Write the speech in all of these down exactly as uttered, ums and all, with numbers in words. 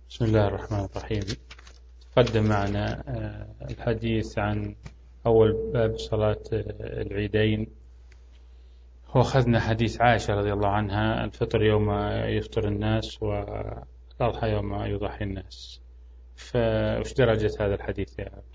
بسم الله الرحمن الرحيم. تقدم معنا الحديث عن أول باب صلاة العيدين، وأخذنا حديث عائشة رضي الله عنها: الفطر يوم يفطر الناس والأضحى يوم يضحي الناس. فإيش درجة هذا الحديث يا عبد؟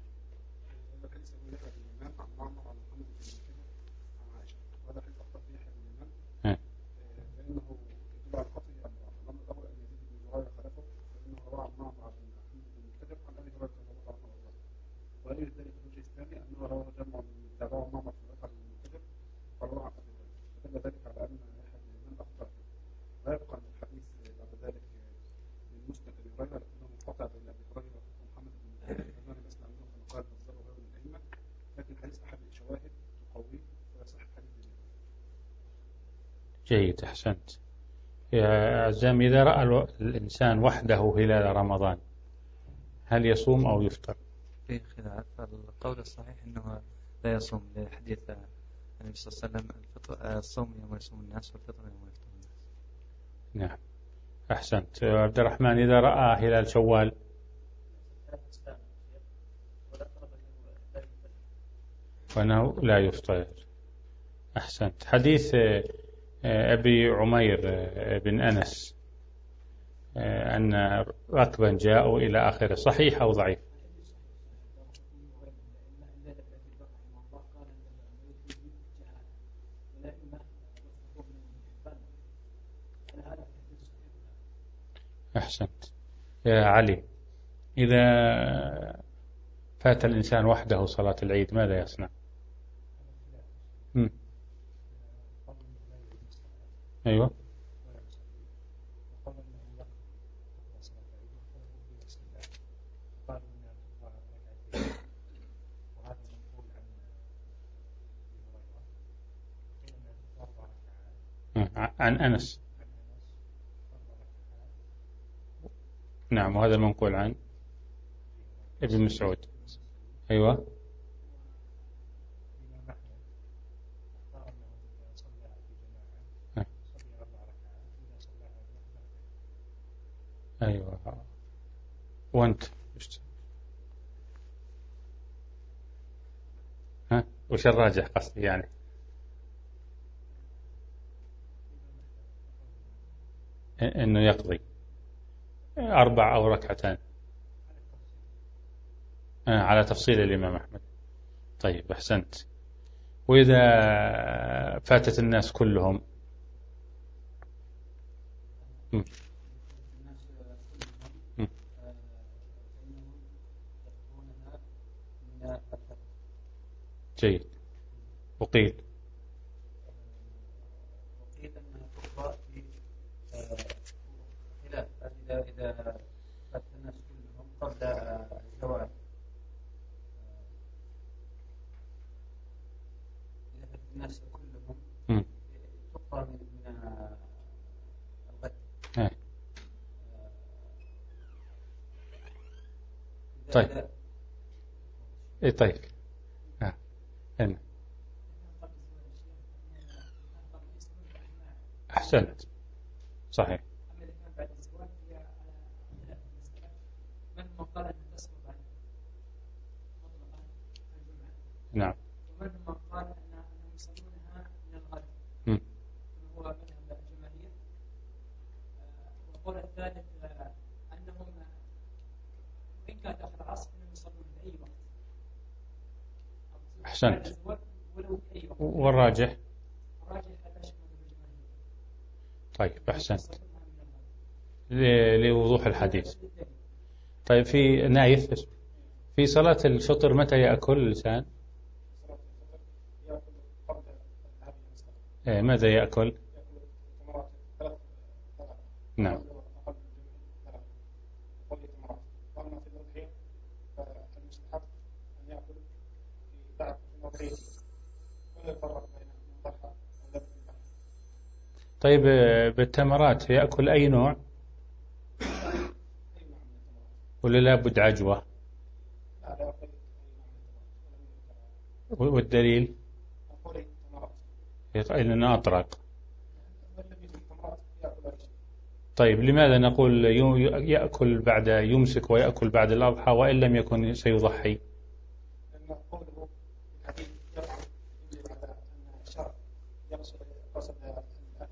جيد، أحسنت يا عزام. إذا رأى الإنسان وحده هلال رمضان هل يصوم أو يفطر؟ في خلاف. القول الصحيح أنه لا يصوم، لحديث النبي صلى الله عليه وسلم: الصوم يوم يصوم الناس والفطر يوم يفطر الناس. نعم، أحسنت. عبد الرحمن، إذا رأى هلال شوال وأنه لا يفطر. أحسنت. حديث أبي عمير بن أنس أن ركبا جاءوا إلى آخره، صحيح أو ضعيف؟ أحسنت يا علي. إذا فات الإنسان وحده صلاة العيد ماذا يصنع؟ م. أيوة. عن أنس. نعم، وهذا المنقول عن ابن مسعود. أيوة. أيوة. وأنت ها وش الراجح قصدي يعني؟ إنه يقضي أربع أو ركعتان على تفصيل الإمام أحمد. طيب، أحسنت. وإذا فاتت الناس كلهم؟ م. م. جيد. وقيل إذا فات الناس كلهم قبل الزوال، إذا فات الناس كلهم تقطع من الغد. طيب. إيه طيب. آه. هنا. أحسنت، صحيح. نعم. ومن من قال أنهم يصلونها من الغد هو مذهب الجماهير. والقول الثالث أنهم وإن كان داخل العصر أنهم يصلون في أي وقت. أحسنت. ولو في أي وقت. والراجح؟ الراجح هذا شيء مذهب الجماهير. طيب، أحسنت لوضوح الحديث. طيب، في نايف في صلاة الفطر متى يأكل الإنسان؟ إيه، ماذا يأكل؟ نعم. طيب، بالتمرات يأكل أي نوع؟ ولا لابد عجوة؟ والدليل؟ لأنه أطرق. طيب لماذا نقول يأكل بعد يمسك ويأكل بعد الأضحى وإن لم يكن سيضحي؟ لأن قوله الحديث يطعم يدل على أن الشرع يقصد قصد الأكل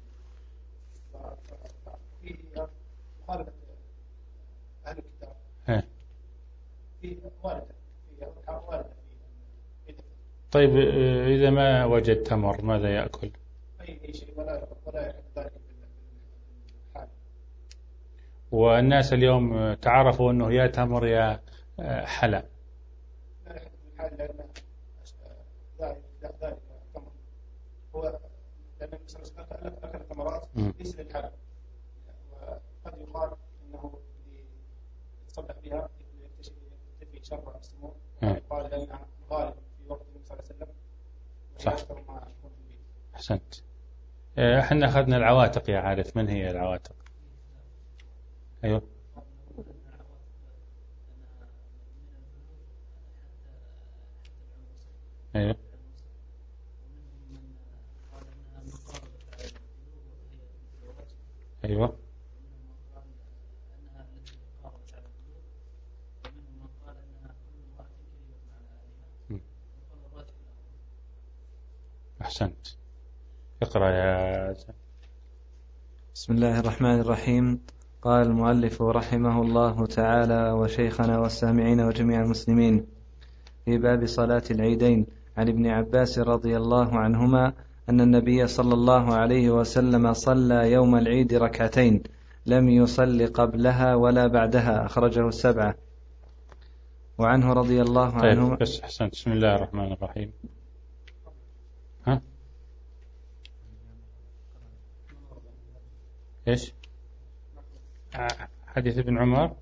فيه مخالفة أهل الكتاب فيه واردة فيه أركان واردة فيه. طيب إذا ما وجد تمر ماذا يأكل؟ أي شيء ولا ولا يحب ذلك بالحال. والناس اليوم تعرفوا أنه يا تمر يا حلا. لا يحب بالحال لأن ذلك ذلك تمر هو لأن النبي صلى الله عليه وسلم أكل التمرات ليس للحال وقد يقال إنه يتصدق بها يكتشف يكتفي شر السموم يقال لأنها غالب في وقت النبي صلى الله عليه وسلم. صح. أحسنت. احنا أخذنا العواتق يا عارف، من هي العواتق؟ أيوه. أيوه. أيوه. أحسنت. اقرأ يا زين. بسم الله الرحمن الرحيم. قال المؤلف رحمه الله تعالى وشيخنا والسامعين وجميع المسلمين في باب صلاة العيدين عن ابن عباس رضي الله عنهما أن النبي صلى الله عليه وسلم صلى يوم العيد ركعتين لم يصل قبلها ولا بعدها، أخرجه السبعة. وعنه رضي الله عنه. طيب بس أحسنت. بسم الله الرحمن الرحيم. ها؟ إيش؟ حديث ابن عمر.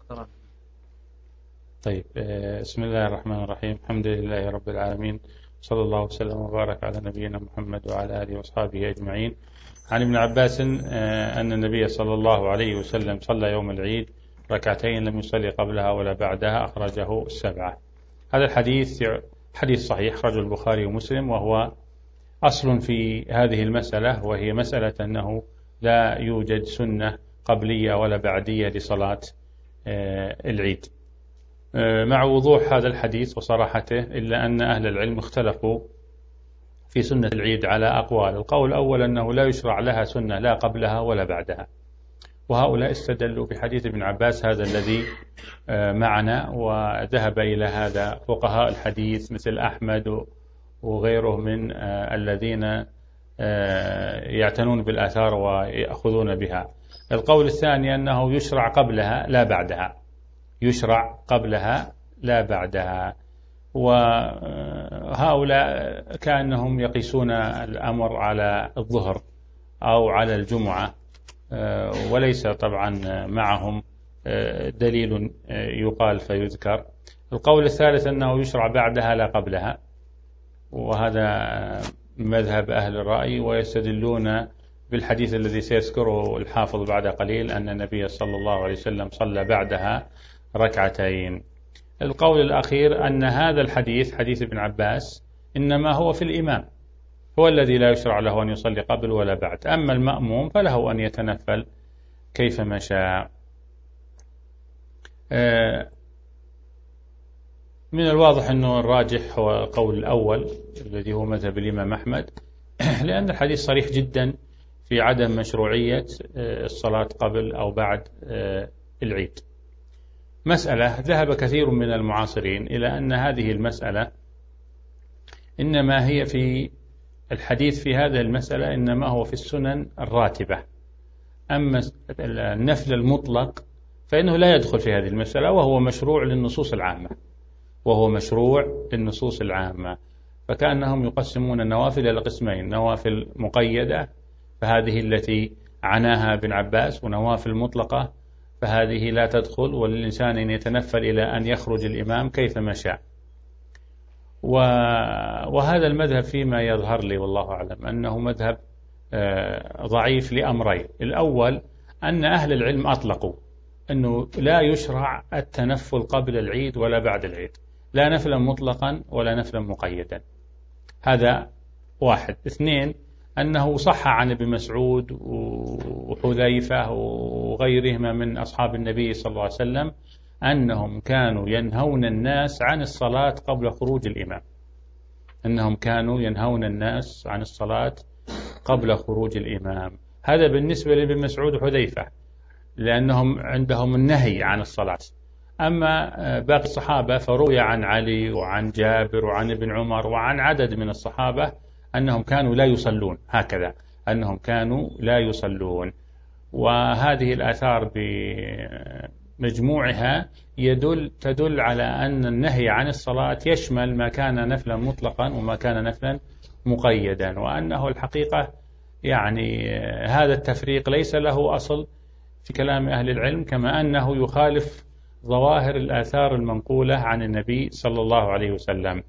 طيب بسم الله الرحمن الرحيم. الحمد لله رب العالمين، صلى الله وسلم وبارك على نبينا محمد وعلى آله وأصحابه أجمعين. عن ابن عباس أن النبي صلى الله عليه وسلم صلى يوم العيد ركعتين لم يصلي قبلها ولا بعدها، أخرجه السبعة. هذا الحديث حديث صحيح أخرجه البخاري ومسلم، وهو أصل في هذه المسألة، وهي مسألة أنه لا يوجد سنة قبلية ولا بعدية لصلاة العيد، مع وضوح هذا الحديث وصراحته، إلا أن أهل العلم اختلفوا في سنة العيد على أقوال. القول الأول أنه لا يشرع لها سنة لا قبلها ولا بعدها، وهؤلاء استدلوا بحديث ابن عباس هذا الذي معنا، وذهب إلى هذا فقهاء الحديث مثل أحمد وغيره من الذين يعتنون بالآثار ويأخذون بها. القول الثاني أنه يشرع قبلها لا بعدها، يشرع قبلها لا بعدها، وهؤلاء كأنهم يقيسون الأمر على الظهر أو على الجمعة، وليس طبعا معهم دليل يقال فيذكر. القول الثالث أنه يشرع بعدها لا قبلها، وهذا مذهب أهل الرأي، ويستدلون بالحديث الذي سيذكره الحافظ بعد قليل أن النبي صلى الله عليه وسلم صلى بعدها ركعتين. القول الأخير أن هذا الحديث حديث ابن عباس إنما هو في الإمام، هو الذي لا يشرع له أن يصلي قبل ولا بعد، أما المأموم فله أن يتنفل كيفما شاء. من الواضح أنه الراجح هو القول الأول الذي هو مذهب الإمام أحمد، لأن الحديث صريح جدا في عدم مشروعية الصلاة قبل أو بعد العيد. مسألة ذهب كثير من المعاصرين إلى أن هذه المسألة إنما هي في الحديث في هذه المسألة إنما هو في السنن الراتبة، أما النفل المطلق فإنه لا يدخل في هذه المسألة، وهو مشروع للنصوص العامة، وهو مشروع للنصوص العامة. فكأنهم يقسمون النوافل إلى قسمين: نوافل مقيدة فهذه التي عناها ابن عباس، ونوافل مطلقة فهذه لا تدخل، وللإنسان أن يتنفل إلى أن يخرج الإمام كيفما شاء. وهذا المذهب فيما يظهر لي والله أعلم أنه مذهب ضعيف لأمرين. الأول أن أهل العلم أطلقوا أنه لا يشرع التنفل قبل العيد ولا بعد العيد، لا نفلا مطلقا ولا نفلا مقيدا. هذا واحد. اثنين، أنه صح عن ابن مسعود وحذيفة وغيرهما من أصحاب النبي صلى الله عليه وسلم أنهم كانوا ينهون الناس عن الصلاة قبل خروج الإمام، أنهم كانوا ينهون الناس عن الصلاة قبل خروج الإمام. هذا بالنسبة لابن مسعود وحذيفة لأنهم عندهم النهي عن الصلاة. أما باقي الصحابة فروي عن علي وعن جابر وعن ابن عمر وعن عدد من الصحابة أنهم كانوا لا يصلون، هكذا أنهم كانوا لا يصلون. وهذه الآثار بمجموعها يدل تدل على أن النهي عن الصلاة يشمل ما كان نفلا مطلقا وما كان نفلا مقيدا، وأنه الحقيقة يعني هذا التفريق ليس له أصل في كلام أهل العلم، كما أنه يخالف ظواهر الآثار المنقولة عن النبي صلى الله عليه وسلم.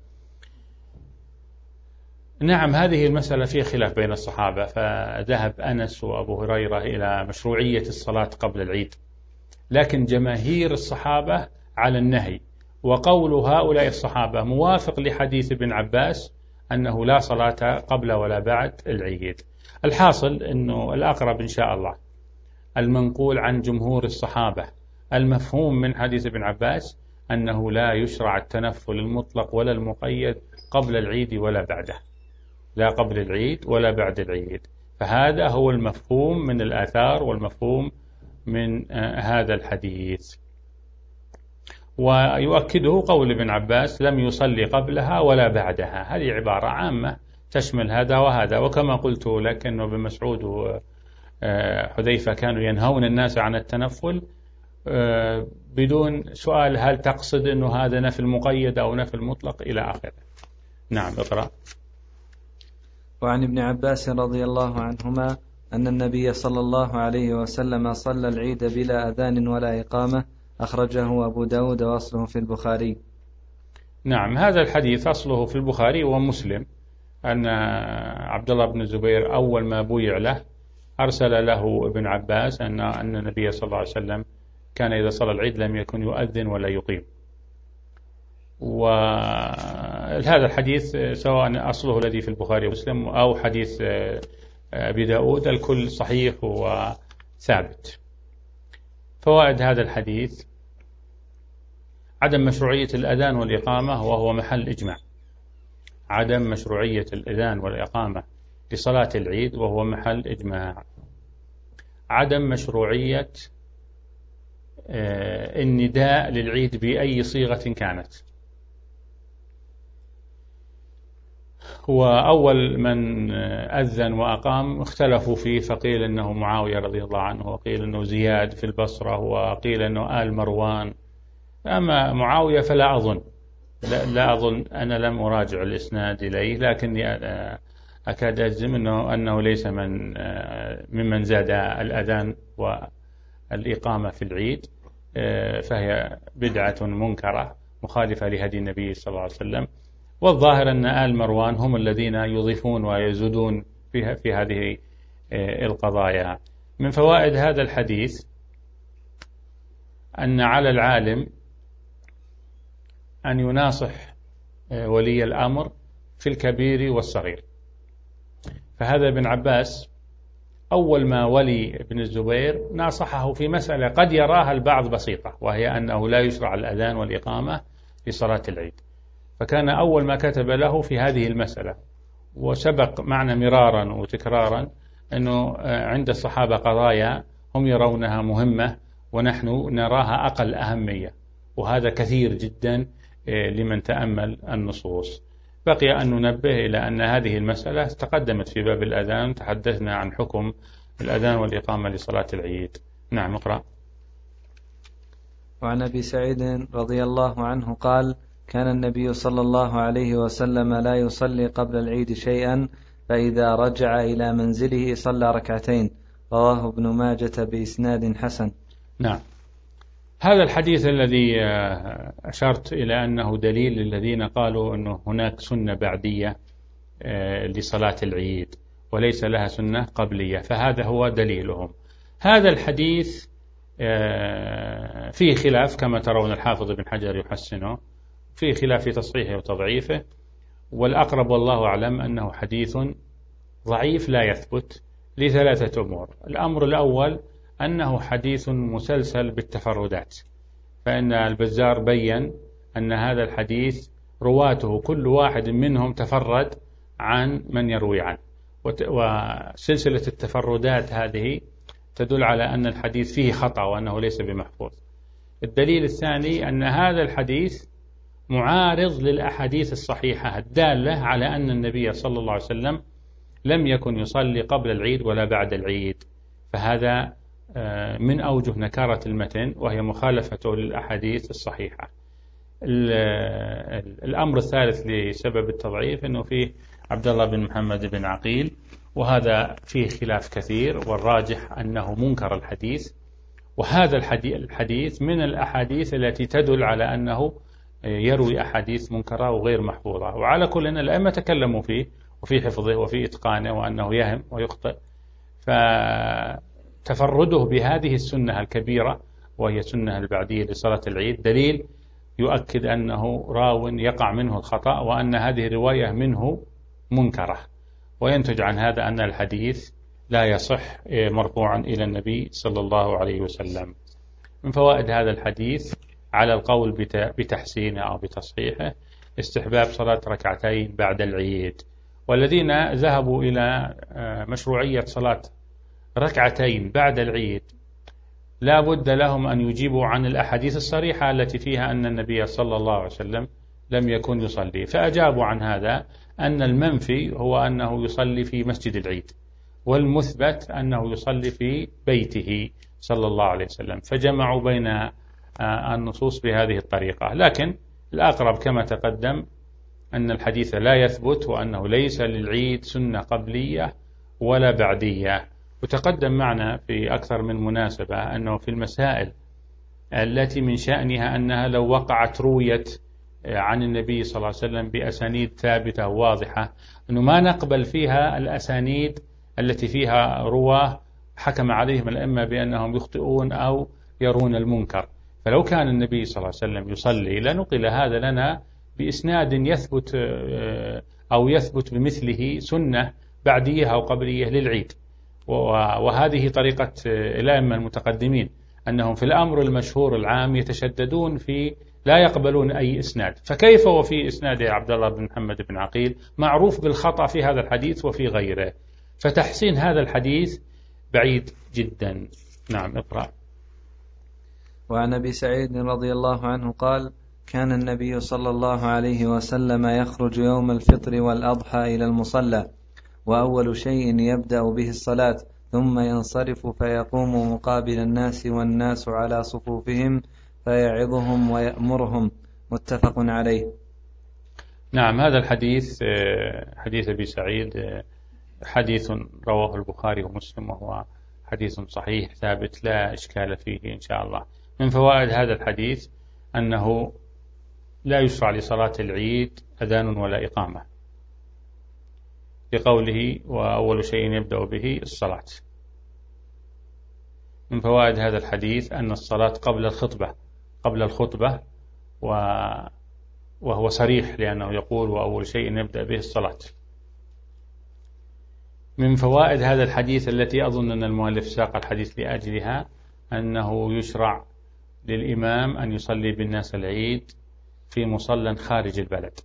نعم، هذه المسألة فيها خلاف بين الصحابة، فذهب أنس وأبو هريرة إلى مشروعية الصلاة قبل العيد، لكن جماهير الصحابة على النهي، وقول هؤلاء الصحابة موافق لحديث ابن عباس أنه لا صلاة قبل ولا بعد العيد. الحاصل أنه الأقرب إن شاء الله المنقول عن جمهور الصحابة المفهوم من حديث ابن عباس أنه لا يشرع التنفل المطلق ولا المقيد قبل العيد ولا بعده، لا قبل العيد ولا بعد العيد. فهذا هو المفهوم من الآثار والمفهوم من هذا الحديث. ويؤكده قول ابن عباس لم يصلي قبلها ولا بعدها، هذه عبارة عامة تشمل هذا وهذا. وكما قلت لك أنه ابن مسعود وحذيفة كانوا ينهون الناس عن التنفل بدون سؤال هل تقصد أنه هذا نفل مقيد أو نفل مطلق إلى آخره. نعم، اقرأ. وعن ابن عباس رضي الله عنهما أن النبي صلى الله عليه وسلم صلى العيد بلا أذان ولا إقامة، أخرجه أبو داود وأصله في البخاري. نعم، هذا الحديث أصله في البخاري ومسلم، أن عبد الله بن الزبير أول ما بويع له أرسل له ابن عباس أن أن النبي صلى الله عليه وسلم كان إذا صلى العيد لم يكن يؤذن ولا يقيم. وهذا الحديث سواء أصله الذي في البخاري ومسلم أو حديث أبي داود الكل صحيح وثابت. فوائد هذا الحديث: عدم مشروعية الأذان والإقامة وهو محل إجماع، عدم مشروعية الأذان والإقامة لصلاة العيد وهو محل إجماع. عدم مشروعية النداء للعيد بأي صيغة كانت. وأول من أذن وأقام اختلفوا فيه، فقيل أنه معاوية رضي الله عنه، وقيل أنه زياد في البصرة، وقيل أنه آل مروان. أما معاوية فلا أظن لا, لا أظن أنا لم أراجع الإسناد إليه، لكني أكاد أجزم أنه, أنه ليس من ممن زاد الأذان والإقامة في العيد، فهي بدعة منكرة مخالفة لهدي النبي صلى الله عليه وسلم. والظاهر أن آل مروان هم الذين يضيفون ويزودون في, في هذه القضايا. من فوائد هذا الحديث أن على العالم أن يناصح ولي الأمر في الكبير والصغير. فهذا ابن عباس أول ما ولي ابن الزبير ناصحه في مسألة قد يراها البعض بسيطة، وهي أنه لا يشرع الأذان والإقامة لصلاة العيد، فكان أول ما كتب له في هذه المسألة. وسبق معنا مرارا وتكرارا أنه عند الصحابة قضايا هم يرونها مهمة ونحن نراها أقل أهمية، وهذا كثير جدا لمن تأمل النصوص. بقي أن ننبه إلى أن هذه المسألة تقدمت في باب الأذان، تحدثنا عن حكم الأذان والإقامة لصلاة العيد. نعم، اقرأ. وعن أبي سعيد رضي الله عنه قال: كان النبي صلى الله عليه وسلم لا يصلي قبل العيد شيئا، فإذا رجع إلى منزله صلى ركعتين، رواه ابن ماجة بإسناد حسن. نعم، هذا الحديث الذي أشرت إلى أنه دليل للذين قالوا أنه هناك سنة بعدية لصلاة العيد وليس لها سنة قبلية، فهذا هو دليلهم. هذا الحديث فيه خلاف كما ترون، الحافظ ابن حجر يحسنه، فيه خلاف في تصحيحه وتضعيفه، والأقرب والله أعلم أنه حديث ضعيف لا يثبت لثلاثة أمور. الأمر الأول أنه حديث مسلسل بالتفردات، فإن البزار بيّن أن هذا الحديث رواته كل واحد منهم تفرد عن من يروي عنه، وسلسلة التفردات هذه تدل على أن الحديث فيه خطأ وأنه ليس بمحفوظ. الدليل الثاني أن هذا الحديث معارض للأحاديث الصحيحة الدالة على أن النبي صلى الله عليه وسلم لم يكن يصلي قبل العيد ولا بعد العيد، فهذا من أوجه نكارة المتن وهي مخالفته للأحاديث الصحيحة. الأمر الثالث لسبب التضعيف أنه فيه عبد الله بن محمد بن عقيل، وهذا فيه خلاف كثير، والراجح أنه منكر الحديث، وهذا الحديث من الأحاديث التي تدل على أنه يروي أحاديث منكرة وغير محفوظة. وعلى كل أن الأئمة تكلموا فيه وفي حفظه وفي إتقانه وأنه يهم ويخطئ، فتفرده بهذه السنة الكبيرة وهي سنة البعدية لصلاة العيد دليل يؤكد أنه راو يقع منه الخطأ، وأن هذه الرواية منه منكرة، وينتج عن هذا أن الحديث لا يصح مرفوعا إلى النبي صلى الله عليه وسلم. من فوائد هذا الحديث على القول بتحسينه أو بتصحيحه استحباب صلاة ركعتين بعد العيد، والذين ذهبوا إلى مشروعية صلاة ركعتين بعد العيد لا بد لهم أن يجيبوا عن الأحاديث الصريحة التي فيها أن النبي صلى الله عليه وسلم لم يكن يصلي، فأجابوا عن هذا أن المنفي هو أنه يصلي في مسجد العيد، والمثبت أنه يصلي في بيته صلى الله عليه وسلم، فجمعوا بين النصوص بهذه الطريقة. لكن الأقرب كما تقدم أن الحديث لا يثبت، وأنه ليس للعيد سنة قبلية ولا بعدية. وتقدم معنا في أكثر من مناسبة أنه في المسائل التي من شأنها أنها لو وقعت رويت عن النبي صلى الله عليه وسلم بأسانيد ثابتة واضحة، أنه ما نقبل فيها الأسانيد التي فيها رواه حكم عليهم الأئمة بأنهم يخطئون أو يرون المنكر. فلو كان النبي صلى الله عليه وسلم يصلي لنقل هذا لنا بإسناد يثبت أو يثبت بمثله سنة بعدية أو قبلية للعيد. وهذه طريقة الأئمة المتقدمين، أنهم في الأمر المشهور العام يتشددون في لا يقبلون أي إسناد، فكيف وفي إسناد عبد الله بن محمد بن عقيل معروف بالخطأ في هذا الحديث وفي غيره، فتحسين هذا الحديث بعيد جدا. نعم، اقرأ. وعن أبي سعيد رضي الله عنه قال: كان النبي صلى الله عليه وسلم يخرج يوم الفطر والأضحى إلى المصلى، وأول شيء يبدأ به الصلاة، ثم ينصرف فيقوم مقابل الناس والناس على صفوفهم فيعظهم ويأمرهم. متفق عليه. نعم، هذا الحديث حديث أبي سعيد حديث رواه البخاري ومسلم، وهو حديث صحيح ثابت لا إشكال فيه إن شاء الله. من فوائد هذا الحديث أنه لا يشرع لصلاة العيد أذان ولا إقامة، بقوله وأول شيء يبدأ به الصلاة. من فوائد هذا الحديث أن الصلاة قبل الخطبة قبل الخطبة وهو صريح لأنه يقول وأول شيء يبدأ به الصلاة. من فوائد هذا الحديث التي أظن أن المؤلف ساق الحديث لأجلها أنه يشرع للإمام أن يصلي بالناس العيد في مصلى خارج البلد،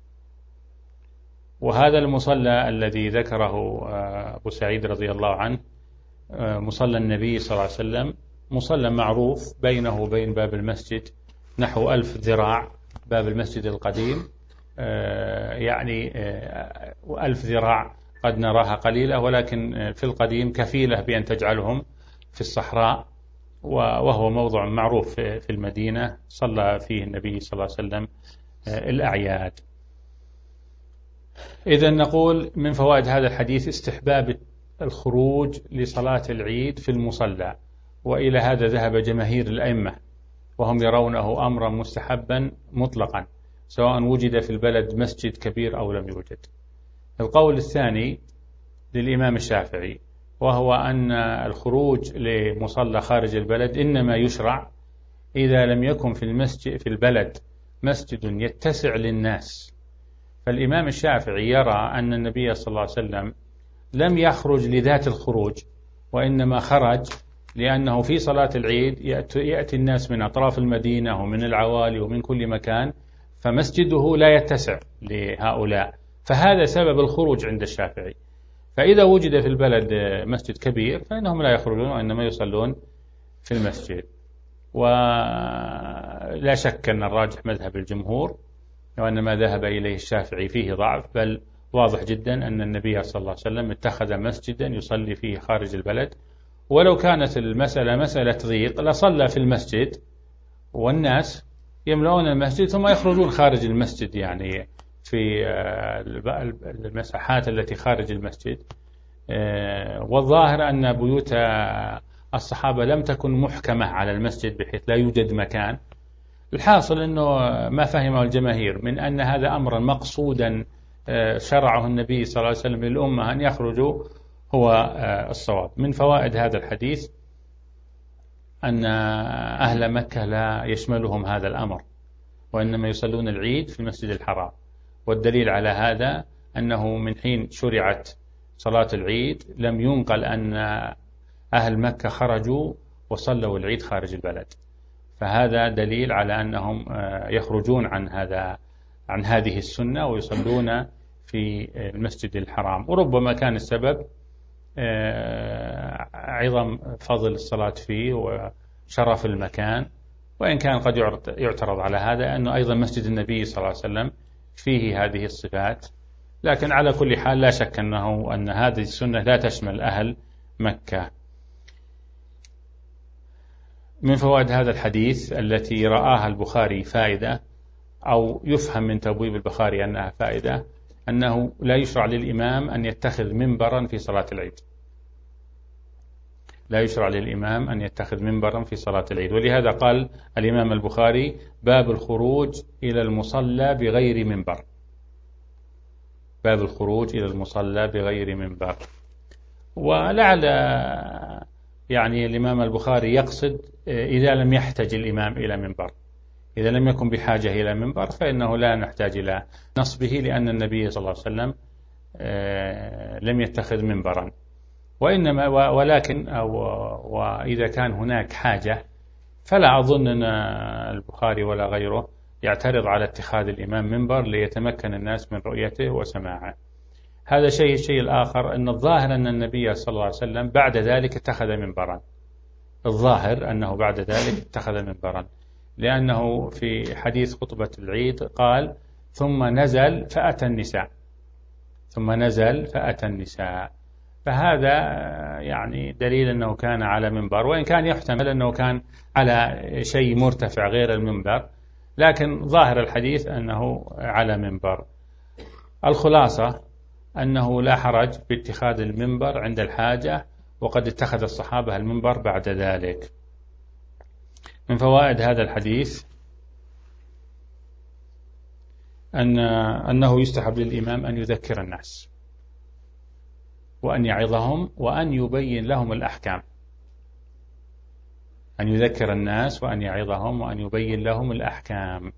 وهذا المصلى الذي ذكره أبو سعيد رضي الله عنه مصلى النبي صلى الله عليه وسلم، مصلى معروف بينه وبين باب المسجد نحو ألف ذراع، باب المسجد القديم يعني ألف ذراع قد نراها قليلة، ولكن في القديم كفيلة بأن تجعلهم في الصحراء، وهو موضع معروف في المدينة صلى فيه النبي صلى الله عليه وسلم الأعياد. إذن نقول من فوائد هذا الحديث استحباب الخروج لصلاة العيد في المصلى، وإلى هذا ذهب جماهير الأئمة، وهم يرونه أمرا مستحبا مطلقا سواء وجد في البلد مسجد كبير أو لم يوجد. القول الثاني للإمام الشافعي، وهو أن الخروج لمصلى خارج البلد إنما يشرع إذا لم يكن في المسجد في البلد مسجد يتسع للناس. فالإمام الشافعي يرى أن النبي صلى الله عليه وسلم لم يخرج لذات الخروج، وإنما خرج لأنه في صلاة العيد يأتي الناس من أطراف المدينة ومن العوالي ومن كل مكان، فمسجده لا يتسع لهؤلاء، فهذا سبب الخروج عند الشافعي. فإذا وجد في البلد مسجد كبير فإنهم لا يخرجون وإنما يصلون في المسجد. ولا شك أن الراجح مذهب الجمهور، وأن ما ذهب إليه الشافعي فيه ضعف، بل واضح جدا أن النبي صلى الله عليه وسلم اتخذ مسجدا يصلي فيه خارج البلد، ولو كانت المسألة مسألة ضيق لصلى في المسجد والناس يملؤون المسجد ثم يخرجون خارج المسجد، يعني في المساحات التي خارج المسجد. والظاهر أن بيوت الصحابة لم تكن محكمة على المسجد بحيث لا يوجد مكان. الحاصل أنه ما فهمه الجماهير من أن هذا أمرا مقصودا شرعه النبي صلى الله عليه وسلم للأمة أن يخرجوا هو الصواب. من فوائد هذا الحديث أن أهل مكة لا يشملهم هذا الأمر، وإنما يصلون العيد في المسجد الحرام. والدليل على هذا أنه من حين شرعت صلاة العيد لم ينقل أن أهل مكة خرجوا وصلوا العيد خارج البلد، فهذا دليل على أنهم يخرجون عن هذا عن هذه السنة ويصلون في المسجد الحرام. وربما كان السبب عظم فضل الصلاة فيه وشرف المكان، وإن كان قد يعترض على هذا أنه أيضا مسجد النبي صلى الله عليه وسلم فيه هذه الصفات. لكن على كل حال لا شك أنه أن هذه السنة لا تشمل أهل مكة. من فوائد هذا الحديث التي رآها البخاري فائدة، أو يفهم من تبويب البخاري أنها فائدة، أنه لا يشرع للإمام أن يتخذ منبرا في صلاة العيد. لا يشرع للإمام أن يتخذ منبرا في صلاة العيد. ولهذا قال الإمام البخاري: باب الخروج إلى المصلى بغير منبر. باب الخروج إلى المصلى بغير منبر. ولعل يعني الإمام البخاري يقصد إذا لم يحتاج الإمام إلى منبر، إذا لم يكن بحاجة إلى منبر فإنه لا نحتاج إلى نصبه، لأن النبي صلى الله عليه وسلم لم يتخذ منبرا. وإنما ولكن أو وإذا كان هناك حاجة فلا أظن أن البخاري ولا غيره يعترض على اتخاذ الإمام منبر ليتمكن الناس من رؤيته وسماعه. هذا شيء. الشيء الآخر أن الظاهر أن النبي صلى الله عليه وسلم بعد ذلك اتخذ منبرا. الظاهر أنه بعد ذلك اتخذ منبرا، لأنه في حديث خطبة العيد قال: ثم نزل فأتى النساء. ثم نزل فأتى النساء. فهذا يعني دليل أنه كان على منبر، وإن كان يحتمل أنه كان على شيء مرتفع غير المنبر، لكن ظاهر الحديث أنه على منبر. الخلاصة أنه لا حرج باتخاذ المنبر عند الحاجة، وقد اتخذ الصحابة المنبر بعد ذلك. من فوائد هذا الحديث أن أنه يستحب للإمام أن يذكر الناس وأن يعظهم وأن يبين لهم الأحكام. أن يذكر الناس وأن يعظهم وأن يبين لهم الأحكام.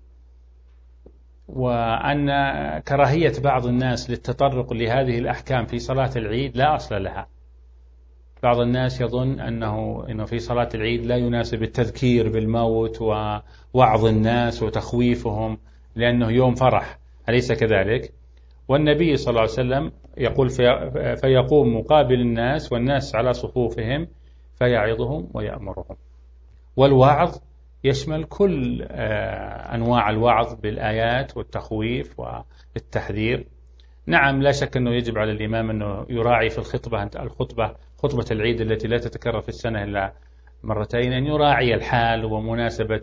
وأن كراهية بعض الناس للتطرق لهذه الأحكام في صلاة العيد لا أصل لها. بعض الناس يظن أنه إنه في صلاة العيد لا يناسب التذكير بالموت ووعظ الناس وتخويفهم لأنه يوم فرح، أليس كذلك؟ والنبي صلى الله عليه وسلم يقول: في فيقوم مقابل الناس والناس على صفوفهم فيعظهم ويأمرهم. والوعظ يشمل كل أنواع الوعظ بالآيات والتخويف والتحذير. نعم، لا شك أنه يجب على الإمام أنه يراعي في الخطبة الخطبة خطبة العيد التي لا تتكرر في السنة إلا مرتين، أن يراعي الحال ومناسبة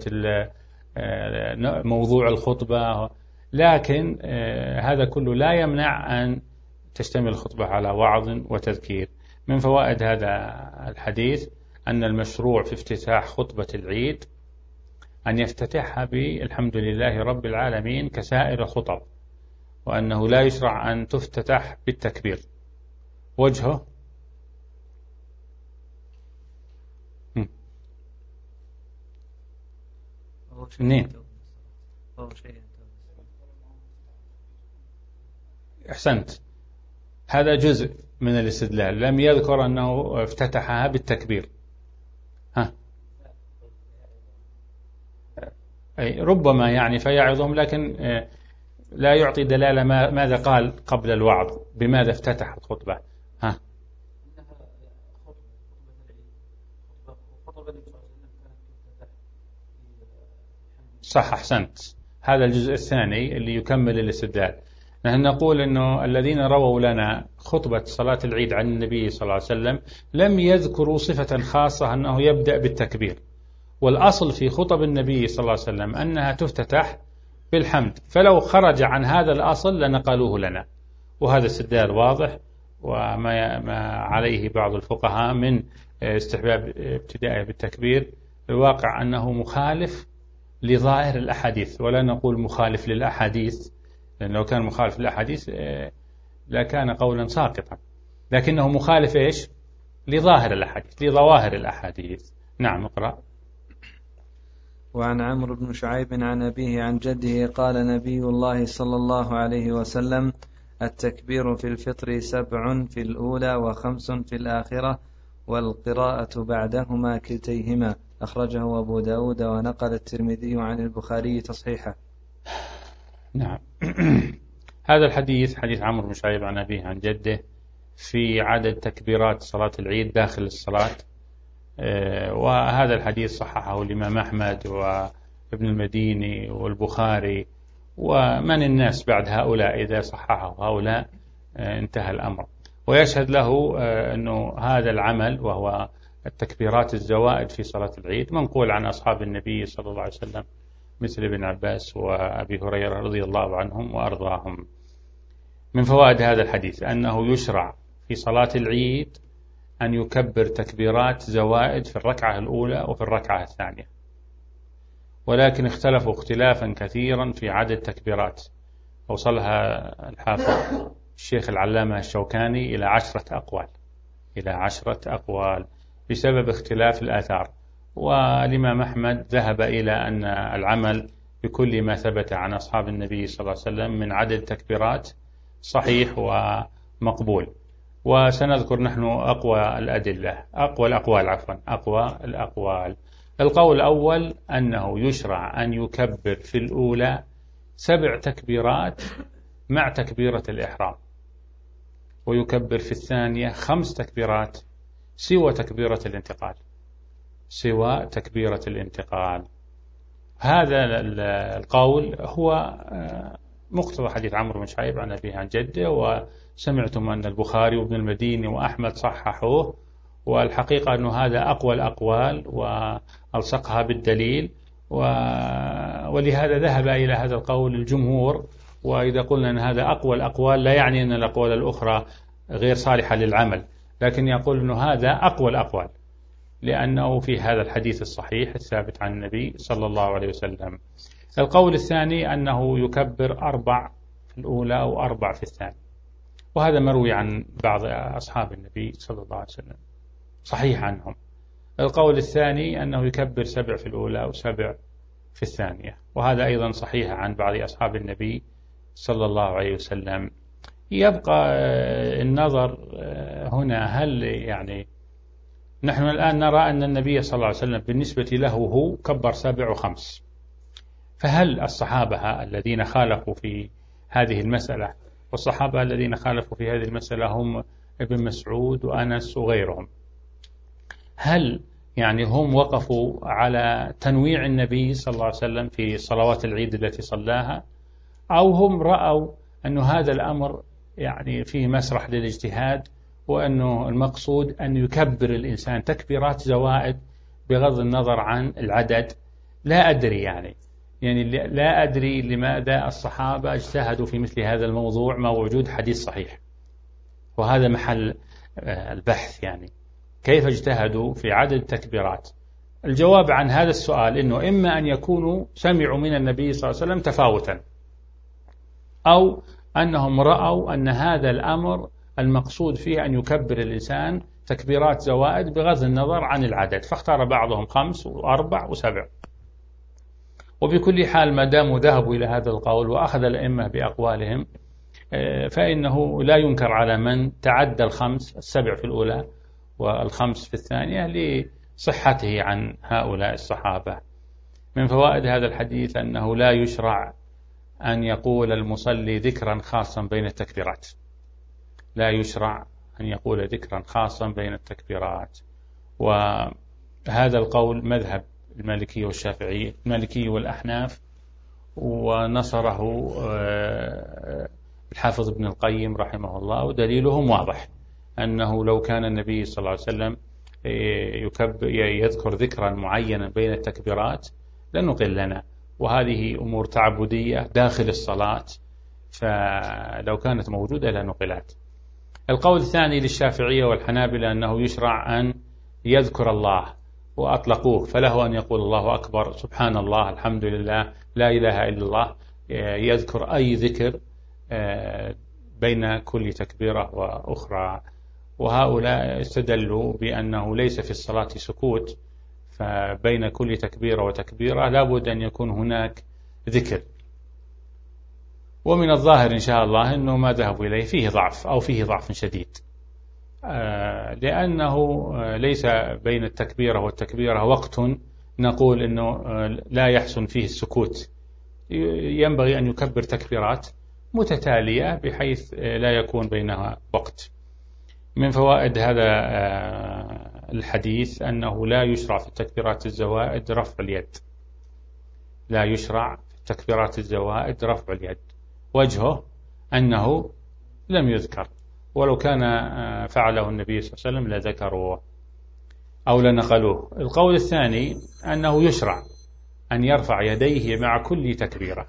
موضوع الخطبة، لكن هذا كله لا يمنع أن تشتمل الخطبة على وعظ وتذكير. من فوائد هذا الحديث أن المشروع في افتتاح خطبة العيد أن يفتتحها بالحمد لله رب العالمين كسائر الخطب، وأنه لا يشرع أن تفتتح بالتكبير. وجهه اثنين. أحسنت، هذا جزء من الاستدلال، لم يذكر أنه افتتحها بالتكبير. ها أي ربما يعني فيعظهم، لكن لا يعطي دلالة ماذا قال قبل الوعظ، بماذا افتتح الخطبة. ها صح، أحسنت. هذا الجزء الثاني اللي يكمل الاستدلال. نحن نقول أنه الذين رووا لنا خطبة صلاة العيد عن النبي صلى الله عليه وسلم لم يذكروا صفة خاصة أنه يبدأ بالتكبير، والأصل في خطب النبي صلى الله عليه وسلم أنها تفتتح بالحمد، فلو خرج عن هذا الأصل لنقلوه لنا. وهذا استدلال واضح، وما ما عليه بعض الفقهاء من استحباب ابتداء بالتكبير، الواقع أنه مخالف لظاهر الأحاديث، ولا نقول مخالف للأحاديث، لأن لو كان مخالف للأحاديث لكان قولا ساقطا، لكنه مخالف إيش؟ لظاهر الأحاديث، لظواهر الأحاديث. نعم، اقرأ. وعن عمرو بن شعيب عن أبيه عن جده قال نبي الله صلى الله عليه وسلم: التكبير في الفطر سبع في الأولى وخمس في الآخرة، والقراءة بعدهما كلتيهما. أخرجه أبو داود ونقل الترمذي عن البخاري تصحيحه. نعم. هذا الحديث حديث عمرو بن شعيب عن أبيه عن جده في عدد تكبيرات صلاة العيد داخل الصلاة، وهذا الحديث صححه الإمام أحمد وابن المديني والبخاري ومن الناس بعد هؤلاء. إذا صححه هؤلاء انتهى الأمر. ويشهد له أنه هذا العمل وهو التكبيرات الزوائد في صلاة العيد منقول عن أصحاب النبي صلى الله عليه وسلم، مثل ابن عباس وأبي هريرة رضي الله عنهم وأرضاهم. من فوائد هذا الحديث أنه يشرع في صلاة العيد أن يكبر تكبيرات زوائد في الركعة الأولى وفي الركعة الثانية، ولكن اختلفوا اختلافا كثيرا في عدد تكبيرات، وصلها الحافظ الشيخ العلامة الشوكاني إلى عشرة أقوال إلى عشرة أقوال بسبب اختلاف الآثار. والإمام أحمد ذهب إلى أن العمل بكل ما ثبت عن أصحاب النبي صلى الله عليه وسلم من عدد تكبيرات صحيح ومقبول. وسنذكر نحن أقوى الأدلة، أقوى الأقوال عفوا أقوى الأقوال. القول الأول أنه يشرع أن يكبر في الأولى سبع تكبيرات مع تكبيرة الإحرام، ويكبر في الثانية خمس تكبيرات سوى تكبيرة الانتقال سوى تكبيرة الانتقال. هذا القول هو مقتضى حديث عمرو بن شعيب عن أبيه عن جده، وسمعتم أن البخاري وابن المديني وأحمد صححوه، والحقيقة أنه هذا أقوى الأقوال وألصقها بالدليل، ولهذا ذهب إلى هذا القول الجمهور. وإذا قلنا أن هذا أقوى الأقوال لا يعني أن الأقوال الأخرى غير صالحة للعمل، لكن يقول أنه هذا أقوى الأقوال لأنه في هذا الحديث الصحيح الثابت عن النبي صلى الله عليه وسلم. القول الثاني أنه يكبر أربع في الأولى وأربع في الثانية، وهذا مروي عن بعض أصحاب النبي صلى الله عليه وسلم صحيح عنهم. القول الثاني أنه يكبر سبع في الأولى وسبع في الثانية، وهذا أيضا صحيح عن بعض أصحاب النبي صلى الله عليه وسلم. يبقى النظر هنا، هل يعني نحن الآن نرى أن النبي صلى الله عليه وسلم بالنسبة له هو كبر سبع وخمس، فهل الصحابة الذين خالفوا في هذه المسألة، والصحابة الذين خالفوا في هذه المسألة هم ابن مسعود وأنس وغيرهم، هل يعني هم وقفوا على تنويع النبي صلى الله عليه وسلم في صلوات العيد التي صلاها، أو هم رأوا أن هذا الأمر يعني فيه مسرح للاجتهاد، وأنه المقصود أن يكبر الإنسان تكبيرات زوائد بغض النظر عن العدد؟ لا أدري يعني يعني لا أدري لماذا الصحابة اجتهدوا في مثل هذا الموضوع مع وجود حديث صحيح، وهذا محل البحث. يعني كيف اجتهدوا في عدد التكبيرات؟ الجواب عن هذا السؤال أنه إما أن يكونوا سمعوا من النبي صلى الله عليه وسلم تفاوتا، أو أنهم رأوا أن هذا الأمر المقصود فيه أن يكبر الإنسان تكبيرات زوائد بغض النظر عن العدد، فاختار بعضهم خمس وأربع وسبع. وبكل حال ما داموا ذهبوا إلى هذا القول وأخذ الأئمة بأقوالهم، فإنه لا ينكر على من تعدى الخمس، السبع في الأولى والخمس في الثانية، لصحته عن هؤلاء الصحابة. من فوائد هذا الحديث أنه لا يشرع أن يقول المصلي ذكرا خاصا بين التكبيرات، لا يشرع أن يقول ذكرا خاصا بين التكبيرات. وهذا القول مذهب المالكي والشافعي، المالكي والأحناف، ونصره الحافظ ابن القيم رحمه الله، ودليلهم واضح أنه لو كان النبي صلى الله عليه وسلم يذكر ذكرا معينا بين التكبيرات لنقل لنا، وهذه أمور تعبدية داخل الصلاة، فلو كانت موجودة لنقلت. القول الثاني للشافعية والحنابلة أنه يشرع أن يذكر الله، وأطلقوه، فله أن يقول الله أكبر، سبحان الله، الحمد لله، لا إله إلا الله، يذكر أي ذكر بين كل تكبيرة وأخرى. وهؤلاء استدلوا بأنه ليس في الصلاة سكوت، فبين كل تكبيرة وتكبيرة لابد أن يكون هناك ذكر. ومن الظاهر إن شاء الله أنه ما ذهبوا إليه فيه ضعف أو فيه ضعف شديد، لأنه ليس بين التكبيرة والتكبيرة وقت نقول أنه لا يحسن فيه السكوت، ينبغي أن يكبر تكبيرات متتالية بحيث لا يكون بينها وقت. من فوائد هذا الحديث أنه لا يشرع في التكبيرات الزوائد رفع اليد، لا يشرع في التكبيرات الزوائد رفع اليد، وجهه أنه لم يذكر، ولو كان فعله النبي صلى الله عليه وسلم لذكروه أو لنقلوه. القول الثاني أنه يشرع أن يرفع يديه مع كل تكبيرة،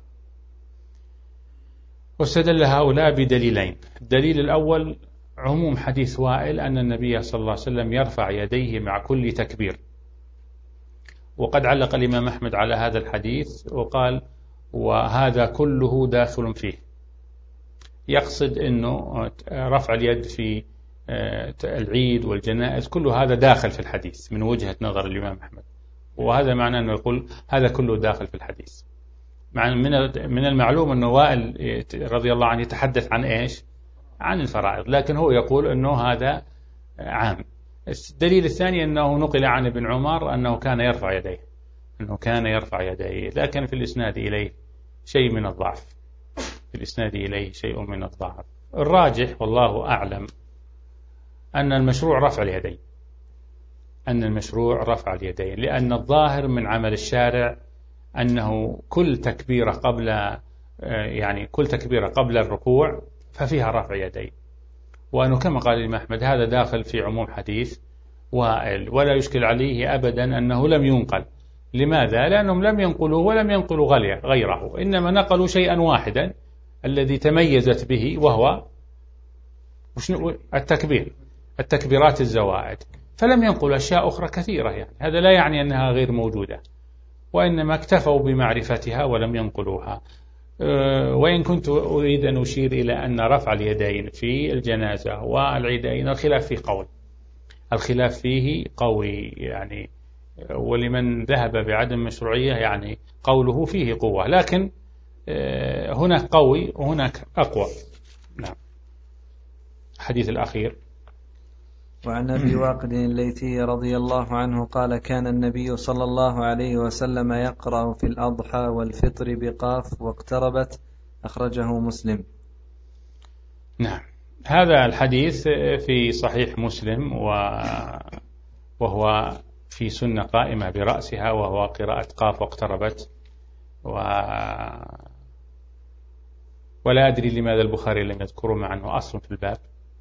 واستدل هؤلاء بدليلين. الدليل الأول عموم حديث وائل أن النبي صلى الله عليه وسلم يرفع يديه مع كل تكبير، وقد علق الإمام أحمد على هذا الحديث وقال وهذا كله داخل فيه، يقصد أنه رفع اليد في العيد والجنائز كل هذا داخل في الحديث من وجهة نظر الإمام أحمد، وهذا معنى أنه يقول هذا كله داخل في الحديث. من المعلوم أنه وائل رضي الله عنه يتحدث عن إيش؟ عن الفرائض، لكن هو يقول أنه هذا عام. الدليل الثاني أنه نقل عن ابن عمر أنه كان يرفع يديه، أنه كان يرفع يديه، لكن في الإسناد إليه شيء من الضعف، في الإسناد إليه شيء من الضعف. الراجح والله أعلم أن المشروع رفع اليدين، أن المشروع رفع اليدين، لأن الظاهر من عمل الشارع أنه كل تكبيرة قبل يعني كل تكبيرة قبل الركوع ففيها رفع يدين، وأنه كما قال الإمام أحمد هذا داخل في عموم حديث وائل، ولا يشكل عليه أبدا أنه لم ينقل. لماذا؟ لأنهم لم ينقلوا ولم ينقلوا غيره، إنما نقلوا شيئا واحدا الذي تميزت به، وهو التكبير، التكبيرات الزوائد، فلم ينقل أشياء أخرى كثيرة. يعني هذا لا يعني أنها غير موجودة، وإنما اكتفوا بمعرفتها ولم ينقلوها. وإن كنت أريد أن أشير إلى أن رفع اليدين في الجنازة والعيدين الخلاف فيه قول، الخلاف فيه قوي يعني، ولمن ذهب بعدم مشروعية يعني قوله فيه قوة، لكن هناك قوي وهناك أقوى. نعم. الحديث الأخير وعن أبي واقد الليثي رضي الله عنه قال كان النبي صلى الله عليه وسلم يقرأ في الأضحى والفطر بقاف واقتربت، أخرجه مسلم. نعم، هذا الحديث في صحيح مسلم، وهو في سنة قائمة برأسها، وهو قراءة قاف واقتربت، و... ولا أدري لماذا البخاري لم يذكره مع أنه أصل في الباب.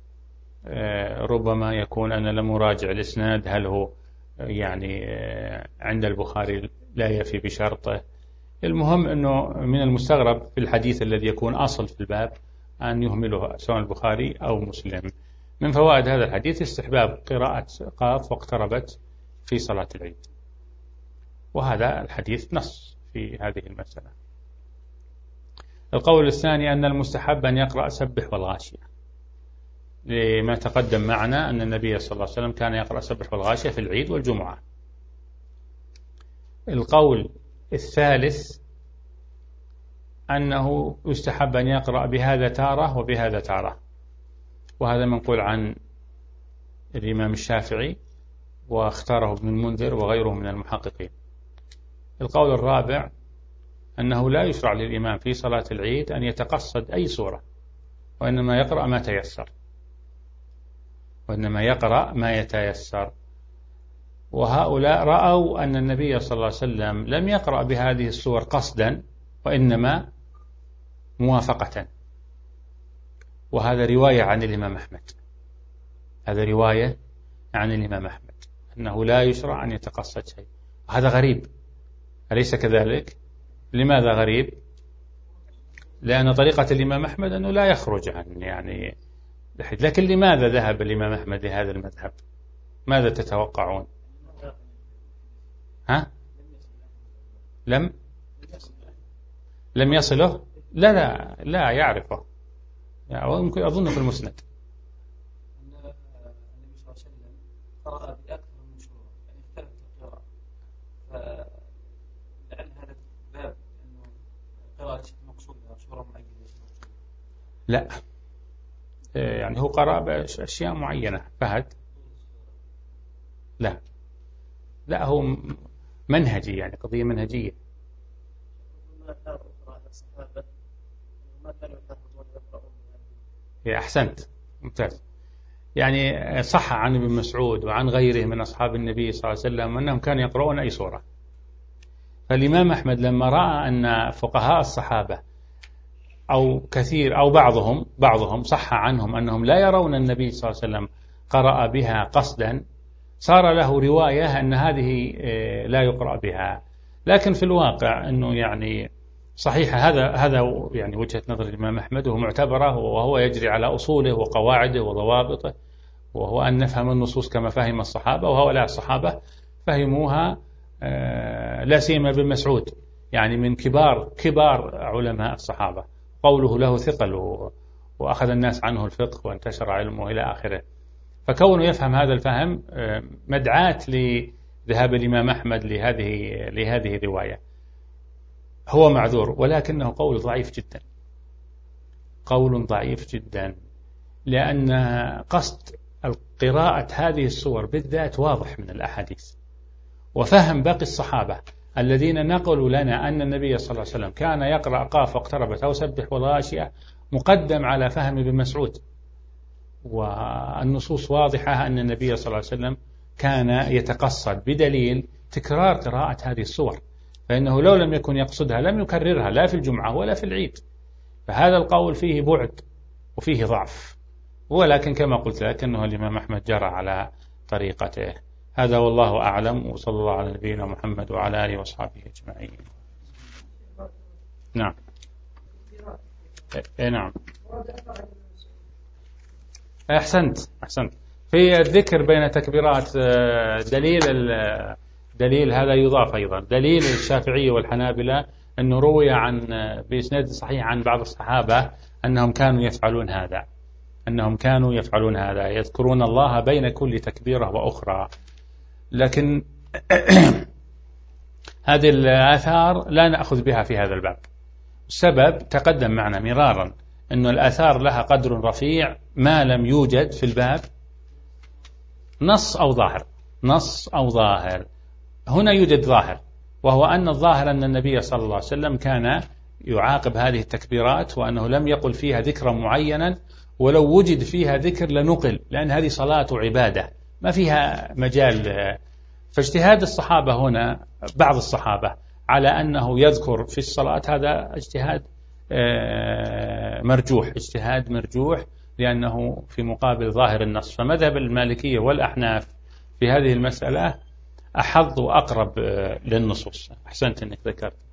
ربما يكون أنا لم أراجع الإسناد هل هو يعني عند البخاري لا يفي بشرطه. المهم أنه من المستغرب في الحديث الذي يكون أصل في الباب أن يهمله سواء البخاري أو مسلم. من فوائد هذا الحديث استحباب قراءة قاف واقتربت في صلاة العيد، وهذا الحديث نص في هذه المسألة. القول الثاني أن المستحب أن يقرأ سبح والغاشية، لما تقدم معنا أن النبي صلى الله عليه وسلم كان يقرأ سبح والغاشية في العيد والجمعة. القول الثالث أنه يستحب أن يقرأ بهذا تارة وبهذا تارة، وهذا منقول عن الإمام الشافعي واختاره ابن المنذر وغيره من المحققين. القول الرابع أنه لا يشرع للإمام في صلاة العيد أن يتقصد أي سورة، وإنما يقرأ ما تيسر وإنما يقرأ ما يتيسر. وهؤلاء رأوا أن النبي صلى الله عليه وسلم لم يقرأ بهذه السور قصدا، وإنما موافقة. وهذا رواية عن الإمام أحمد، هذا رواية عن الإمام أحمد أنه لا يشرع أن يتقصد شيء. هذا غريب، أليس كذلك؟ لماذا غريب؟ لأن طريقة الإمام أحمد أنه لا يخرج عن يعني. لكن لماذا ذهب الإمام أحمد لهذا المذهب؟ ماذا تتوقعون؟ ها؟ لم لم يصله؟ لا لا لا يعرفه، يعني يمكن أظن في المسند. النبي صلى الله عليه وسلم قرأ بأكثر من سورة، يعني اختلفت القراءة، فلعل هذا باب أنه قراءة مقصودة سورة معينة. لا، يعني هو قرأ بأشياء معينة. فهد؟ لا لا، هو منهجي، يعني قضية منهجية. أحسنت، ممتاز. يعني صح عن ابن مسعود وعن غيره من أصحاب النبي صلى الله عليه وسلم أنهم كانوا يقرؤون أي سورة. فالإمام أحمد لما رأى أن فقهاء الصحابة أو كثير أو بعضهم بعضهم صح عنهم أنهم لا يرون النبي صلى الله عليه وسلم قرأ بها قصدا، صار له رواية أن هذه لا يقرأ بها. لكن في الواقع أنه يعني صحيح هذا هذا يعني وجهة نظر الإمام أحمد، وهو معتبره، وهو يجري على أصوله وقواعده وضوابطه، وهو أن نفهم النصوص كما فهم الصحابة، وهؤلاء الصحابة فهموها لا سيما ابن مسعود، يعني من كبار كبار علماء الصحابة، قوله له ثقل وأخذ الناس عنه الفقه وانتشر علمه إلى آخره. فكونه يفهم هذا الفهم مدعاة لذهاب الإمام أحمد لهذه لهذه الرواية. هو معذور، ولكنه قول ضعيف جدا، قول ضعيف جدا، لأن قصد القراءة هذه السور بالذات واضح من الأحاديث، وفهم باقي الصحابة الذين نقلوا لنا أن النبي صلى الله عليه وسلم كان يقرأ قاف واقتربت أو سبح والغاشية مقدم على فهم ابن مسعود. والنصوص واضحة أن النبي صلى الله عليه وسلم كان يتقصد بدليل تكرار قراءة هذه السور، فإنه لو لم يكن يقصدها لم يكررها لا في الجمعة ولا في العيد. فهذا القول فيه بعد وفيه ضعف، ولكن كما قلت لك أنه الإمام أحمد جرى على طريقته. هذا والله أعلم، وصلى الله على نبينا محمد وعلى آله وصحبه أجمعين. نعم إيه نعم أحسنت أحسنت. في الذكر بين تكبيرات دليل دليل هذا يضاف أيضا دليل الشافعي والحنابلة أنه روي عن بإسناد صحيح عن بعض الصحابة أنهم كانوا يفعلون هذا أنهم كانوا يفعلون هذا يذكرون الله بين كل تكبيرة وأخرى. لكن هذه الآثار لا نأخذ بها في هذا الباب. السبب تقدم معنا مرارا أن الآثار لها قدر رفيع ما لم يوجد في الباب نص أو ظاهر نص أو ظاهر. هنا يوجد ظاهر، وهو أن الظاهر أن النبي صلى الله عليه وسلم كان يعاقب هذه التكبيرات، وأنه لم يقل فيها ذكرا معينا، ولو وجد فيها ذكر لنقل، لأن هذه صلاة عبادة ما فيها مجال. فاجتهاد الصحابة هنا بعض الصحابة على أنه يذكر في الصلاة هذا اجتهاد مرجوح اجتهاد مرجوح لأنه في مقابل ظاهر النص. فمذهب المالكية والأحناف في هذه المسألة أحظ وأقرب للنصوص. أحسنت أنك ذكرت.